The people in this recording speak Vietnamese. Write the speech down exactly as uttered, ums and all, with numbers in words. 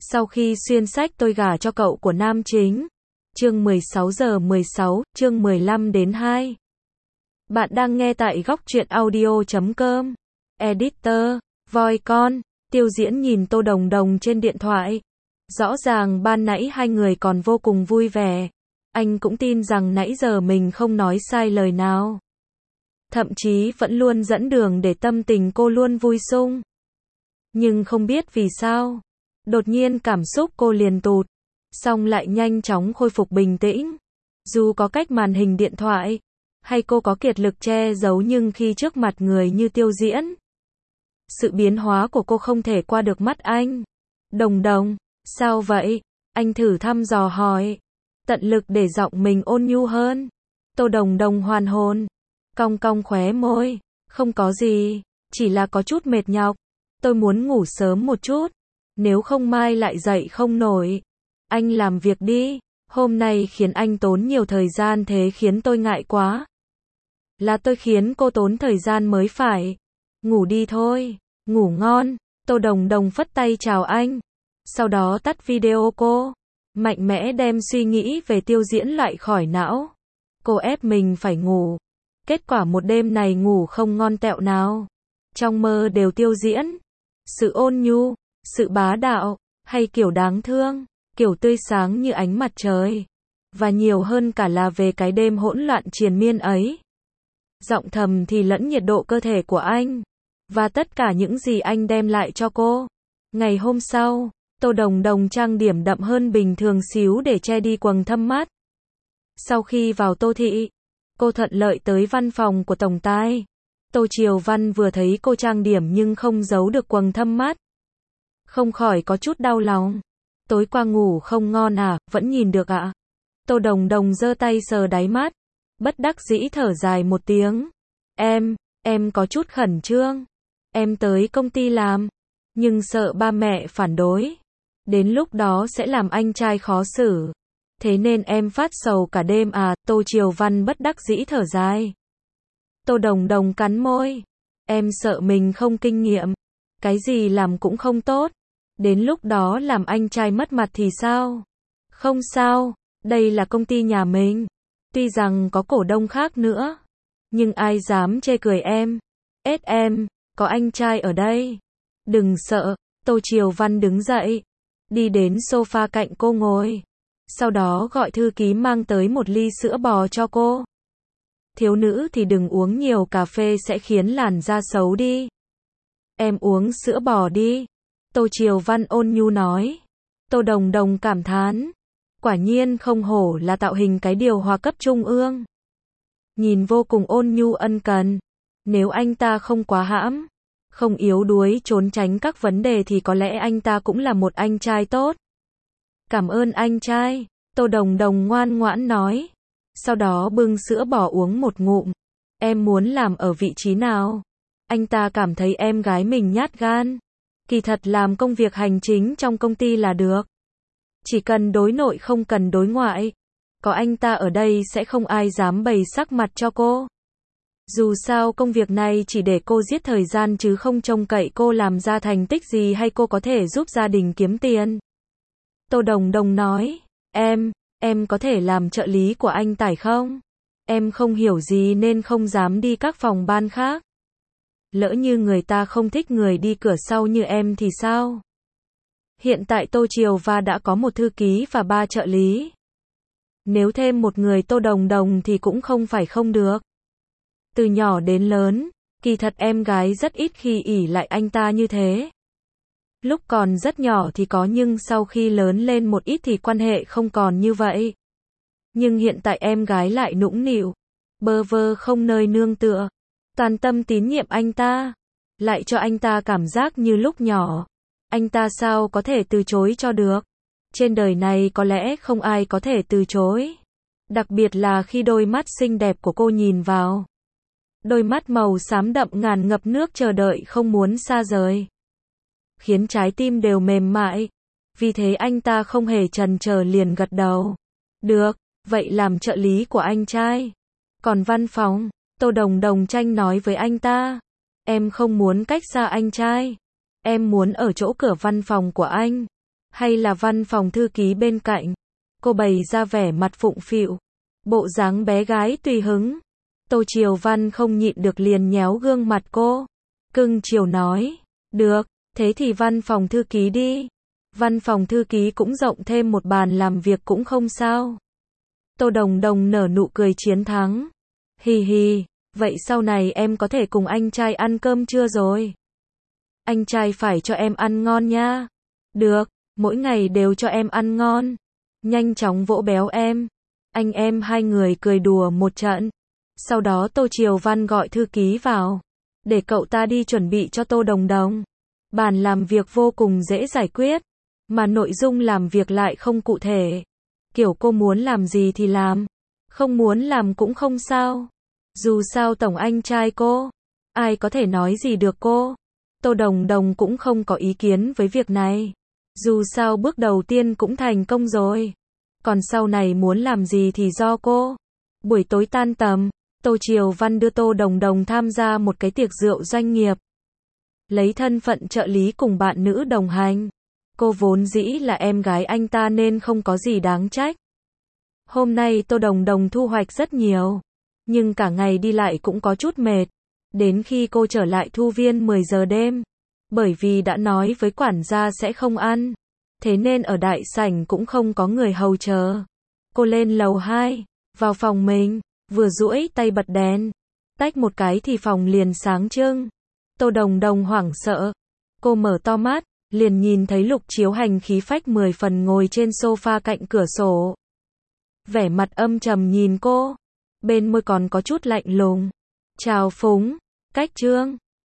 Sau khi xuyên sách Tôi gả cho cậu của nam chính. Chương mười sáu giờ mười sáu, chương mười lăm đến hai. Bạn đang nghe tại góc truyện audio chấm com. Editor, voi con, Tiêu Diễn nhìn Tô Đồng Đồng trên điện thoại. Rõ ràng ban nãy hai người còn vô cùng vui vẻ. Anh cũng tin rằng nãy giờ mình không nói sai lời nào. Thậm chí vẫn luôn dẫn đường để tâm tình cô luôn vui sung. Nhưng không biết vì sao, đột nhiên cảm xúc cô liền tụt, xong lại nhanh chóng khôi phục bình tĩnh. Dù có cách màn hình điện thoại, hay cô có kiệt lực che giấu, nhưng khi trước mặt người như Tiêu Diễn, sự biến hóa của cô không thể qua được mắt anh. Đồng Đồng, sao vậy? Anh thử thăm dò hỏi, tận lực để giọng mình ôn nhu hơn. Tô Đồng Đồng hoàn hồn, cong cong khóe môi, không có gì, chỉ là có chút mệt nhọc. Tôi muốn ngủ sớm một chút, nếu không mai lại dậy không nổi. Anh làm việc đi, hôm nay khiến anh tốn nhiều thời gian thế khiến tôi ngại quá. Là tôi khiến cô tốn thời gian mới phải. Ngủ đi thôi, ngủ ngon. Tô Đồng Đồng phất tay chào anh, sau đó tắt video cô, mạnh mẽ đem suy nghĩ về Tiêu Diễn loại khỏi não. Cô ép mình phải ngủ, kết quả một đêm này ngủ không ngon tẹo nào. Trong mơ đều Tiêu Diễn, sự ôn nhu, sự bá đạo, hay kiểu đáng thương, kiểu tươi sáng như ánh mặt trời. Và nhiều hơn cả là về cái đêm hỗn loạn triền miên ấy. Giọng thầm thì lẫn nhiệt độ cơ thể của anh, và tất cả những gì anh đem lại cho cô. Ngày hôm sau, Tô Đồng Đồng trang điểm đậm hơn bình thường xíu để che đi quầng thâm mắt. Sau khi vào Tô Thị, cô thuận lợi tới văn phòng của tổng tài. Tô Triều Văn vừa thấy cô trang điểm nhưng không giấu được quầng thâm mắt, không khỏi có chút đau lòng. Tối qua ngủ không ngon à, vẫn nhìn được ạ. À? Tô Đồng Đồng giơ tay sờ đáy mắt, bất đắc dĩ thở dài một tiếng. Em, em có chút khẩn trương. Em tới công ty làm, nhưng sợ ba mẹ phản đối. Đến lúc đó sẽ làm anh trai khó xử. Thế nên em phát sầu cả đêm à, Tô Triều Văn bất đắc dĩ thở dài. Tô Đồng Đồng cắn môi. Em sợ mình không kinh nghiệm. Cái gì làm cũng không tốt. Đến lúc đó làm anh trai mất mặt thì sao? Không sao, đây là công ty nhà mình. Tuy rằng có cổ đông khác nữa, nhưng ai dám chê cười em. Ết em, có anh trai ở đây. Đừng sợ. Tô Triều Văn đứng dậy, đi đến sofa cạnh cô ngồi. Sau đó gọi thư ký mang tới một ly sữa bò cho cô. Thiếu nữ thì đừng uống nhiều cà phê sẽ khiến làn da xấu đi. Em uống sữa bò đi. Tô Triều Văn ôn nhu nói. Tô Đồng Đồng cảm thán. Quả nhiên không hổ là tạo hình cái điều hòa cấp trung ương. Nhìn vô cùng ôn nhu ân cần. Nếu anh ta không quá hãm, không yếu đuối trốn tránh các vấn đề thì có lẽ anh ta cũng là một anh trai tốt. Cảm ơn anh trai. Tô Đồng Đồng ngoan ngoãn nói. Sau đó bưng sữa bò uống một ngụm. Em muốn làm ở vị trí nào? Anh ta cảm thấy em gái mình nhát gan. Kỳ thật làm công việc hành chính trong công ty là được. Chỉ cần đối nội không cần đối ngoại. Có anh ta ở đây sẽ không ai dám bày sắc mặt cho cô. Dù sao công việc này chỉ để cô giết thời gian chứ không trông cậy cô làm ra thành tích gì hay cô có thể giúp gia đình kiếm tiền. Tô Đồng Đồng nói. Em, em có thể làm trợ lý của anh Tải không? Em không hiểu gì nên không dám đi các phòng ban khác. Lỡ như người ta không thích người đi cửa sau như em thì sao? Hiện tại Tô Triều và đã có một thư ký và ba trợ lý. Nếu thêm một người Tô Đồng Đồng thì cũng không phải không được. Từ nhỏ đến lớn, kỳ thật em gái rất ít khi ỷ lại anh ta như thế. Lúc còn rất nhỏ thì có, nhưng sau khi lớn lên một ít thì quan hệ không còn như vậy. Nhưng hiện tại em gái lại nũng nịu, bơ vơ không nơi nương tựa, toàn tâm tín nhiệm anh ta, lại cho anh ta cảm giác như lúc nhỏ. Anh ta sao có thể từ chối cho được? Trên đời này có lẽ không ai có thể từ chối. Đặc biệt là khi đôi mắt xinh đẹp của cô nhìn vào. Đôi mắt màu xám đậm ngàn ngập nước chờ đợi không muốn xa rời. Khiến trái tim đều mềm mại. Vì thế anh ta không hề chần chờ liền gật đầu. Được, vậy làm trợ lý của anh trai. Còn văn phòng, Tô Đồng Đồng tranh nói với anh ta. Em không muốn cách xa anh trai. Em muốn ở chỗ cửa văn phòng của anh. Hay là văn phòng thư ký bên cạnh? Cô bày ra vẻ mặt phụng phịu, bộ dáng bé gái tùy hứng. Tô Triều Văn không nhịn được liền nhéo gương mặt cô. Cưng chiều nói, được, thế thì văn phòng thư ký đi. Văn phòng thư ký cũng rộng, thêm một bàn làm việc cũng không sao. Tô Đồng Đồng nở nụ cười chiến thắng. Hì hì, vậy sau này em có thể cùng anh trai ăn cơm trưa rồi. Anh trai phải cho em ăn ngon nha. Được, mỗi ngày đều cho em ăn ngon. Nhanh chóng vỗ béo em. Anh em hai người cười đùa một trận. Sau đó Tô Triều Văn gọi thư ký vào, để cậu ta đi chuẩn bị cho Tô Đồng Đồng. Bản làm việc vô cùng dễ giải quyết, mà nội dung làm việc lại không cụ thể. Kiểu cô muốn làm gì thì làm, không muốn làm cũng không sao. Dù sao tổng anh trai cô, ai có thể nói gì được cô. Tô Đồng Đồng cũng không có ý kiến với việc này. Dù sao bước đầu tiên cũng thành công rồi. Còn sau này muốn làm gì thì do cô. Buổi tối tan tầm, Tô Triều Văn đưa Tô Đồng Đồng tham gia một cái tiệc rượu doanh nghiệp. Lấy thân phận trợ lý cùng bạn nữ đồng hành. Cô vốn dĩ là em gái anh ta nên không có gì đáng trách. Hôm nay Tô Đồng Đồng thu hoạch rất nhiều, nhưng cả ngày đi lại cũng có chút mệt. Đến khi cô trở lại thu viên mười giờ đêm, bởi vì đã nói với quản gia sẽ không ăn, thế nên ở đại sảnh cũng không có người hầu chờ. Cô lên lầu hai, vào phòng mình, vừa duỗi tay bật đèn, tách một cái thì phòng liền sáng trưng. Tô Đồng Đồng hoảng sợ, cô mở to mắt, liền nhìn thấy Lục Chiếu Hành khí phách mười phần ngồi trên sofa cạnh cửa sổ. Vẻ mặt âm trầm nhìn cô, bên môi còn có chút lạnh lùng. Chào Phúng, Cách Trương,